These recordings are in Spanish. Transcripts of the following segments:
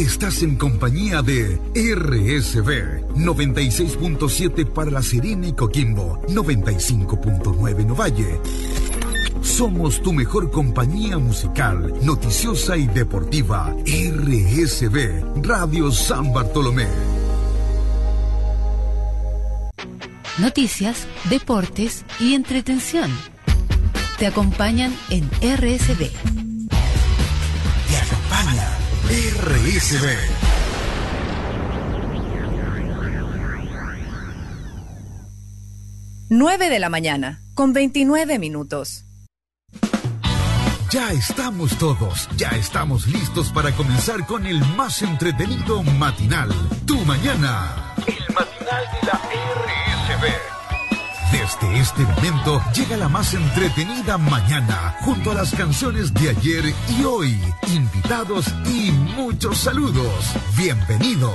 Estás en compañía de RSB 96.7 para La Serena y Coquimbo, 95.9 en Ovalle. Somos tu mejor compañía musical, noticiosa y deportiva. RSB Radio San Bartolomé. Noticias, deportes y entretención. Te acompañan en RSB. Te acompaña RSB. 9 de la mañana, con 29 minutos. Ya estamos todos, ya estamos listos para comenzar con el más entretenido matinal. Tu mañana. El matinal de la RSB. Desde este momento llega la más entretenida mañana, junto a las canciones de ayer y hoy, invitados y muchos saludos. Bienvenidos.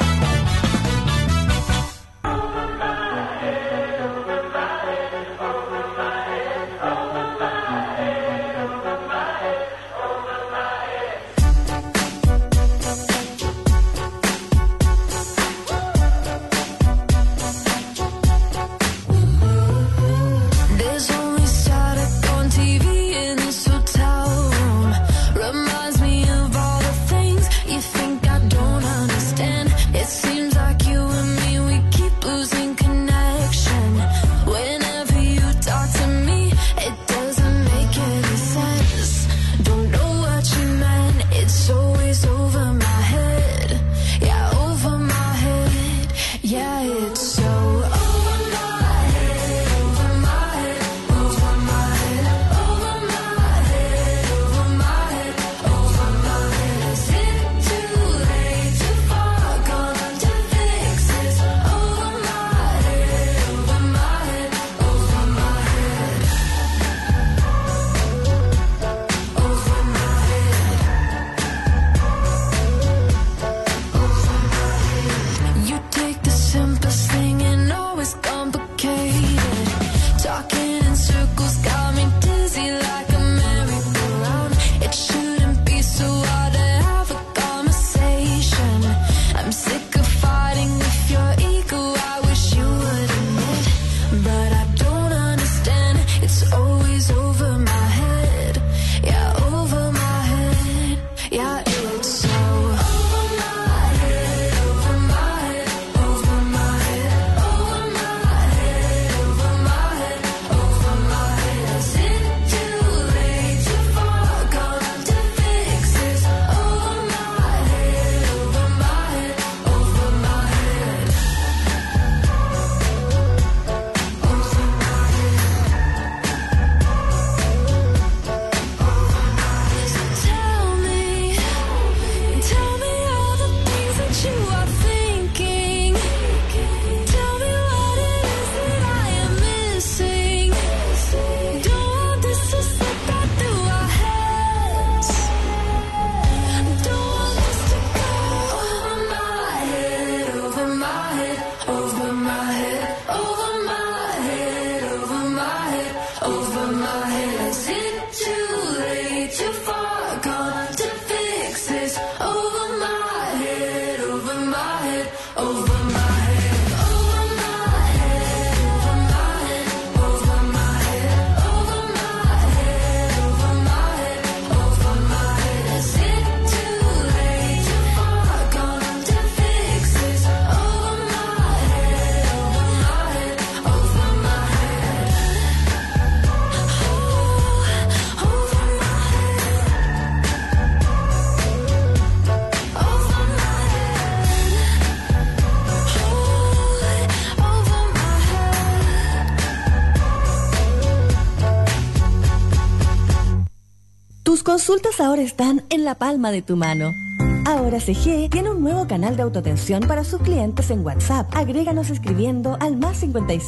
Consultas ahora están en la palma de tu mano. Ahora CGE tiene un nuevo canal de autoatención para sus clientes en WhatsApp. Agréganos escribiendo al más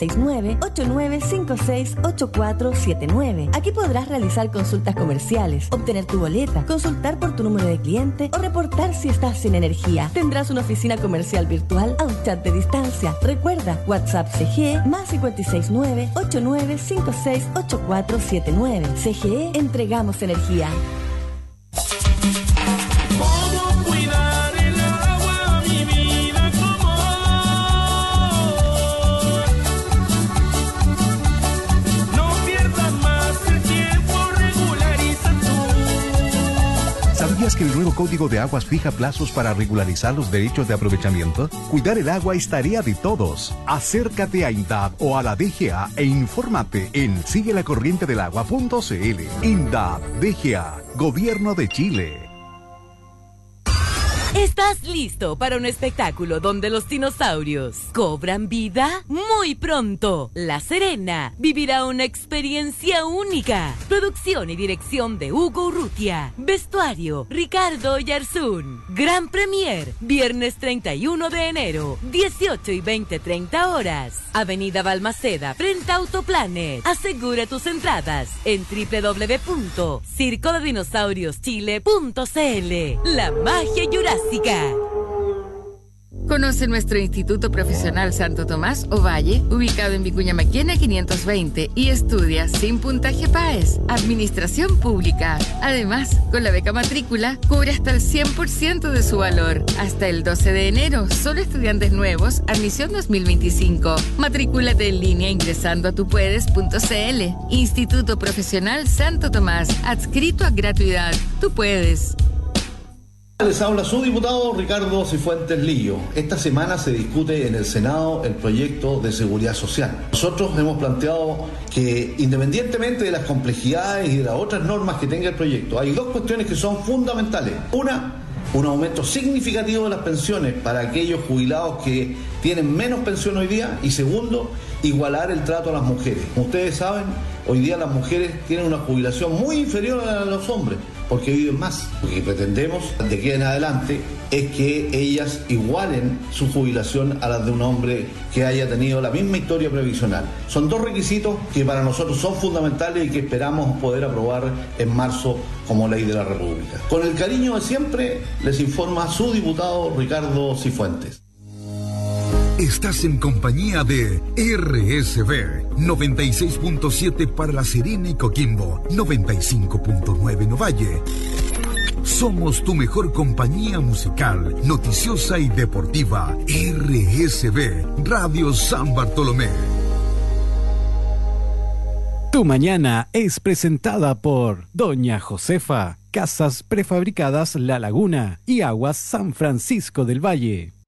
569-8956-8479. Aquí podrás realizar consultas comerciales, obtener tu boleta, consultar por tu número de cliente o reportar si estás sin energía. Tendrás una oficina comercial virtual a un chat de distancia. Recuerda, WhatsApp CGE más 569-8956-8479. CGE, entregamos energía. ¿Cómo cuidar ¿Sabías que el nuevo Código de Aguas fija plazos para regularizar los derechos de aprovechamiento? Cuidar el agua es tarea de todos. Acércate a INDAP o a la DGA e infórmate en siguelacorrientedelagua.cl. INDAP, DGA, Gobierno de Chile. ¿Estás listo para un espectáculo donde los dinosaurios cobran vida? Muy pronto, La Serena vivirá una experiencia única. Producción y dirección de Hugo Urrutia. Vestuario, Ricardo Oyarzún. Gran Premier, viernes 31 de enero, 18 y 20:30 horas. Avenida Balmaceda, frente a Autoplanet. Asegura tus entradas en www.circodedinosaurioschile.cl. La magia jurásica. Conoce nuestro Instituto Profesional Santo Tomás Ovalle, ubicado en Vicuña Maquena 520, y estudia sin puntaje PAES, Administración Pública. Además, con la beca matrícula, cubre hasta el 100% de su valor. Hasta el 12 de enero, solo estudiantes nuevos, admisión 2025. Matrículate en línea ingresando a tupuedes.cl. Instituto Profesional Santo Tomás, adscrito a gratuidad. Tú puedes. Les habla su diputado Ricardo Cifuentes Lillo. Esta semana se discute en el Senado el proyecto de seguridad social. Nosotros hemos planteado que, independientemente de las complejidades y de las otras normas que tenga el proyecto, hay dos cuestiones que son fundamentales. Una, un aumento significativo de las pensiones para aquellos jubilados que tienen menos pensión hoy día, y segundo, igualar el trato a las mujeres. Como ustedes saben, hoy día las mujeres tienen una jubilación muy inferior a los hombres, porque viven más. Lo que pretendemos de aquí en adelante es que ellas igualen su jubilación a la de un hombre que haya tenido la misma historia previsional. Son dos requisitos que para nosotros son fundamentales y que esperamos poder aprobar en marzo como ley de la República. Con el cariño de siempre, les informa su diputado Ricardo Cifuentes. Estás en compañía de RSB 96.7 para La Serena y Coquimbo, 95.9 en Ovalle. Somos tu mejor compañía musical, noticiosa y deportiva. RSB Radio San Bartolomé. Tu mañana es presentada por Doña Josefa, Casas Prefabricadas La Laguna y Aguas San Francisco del Valle.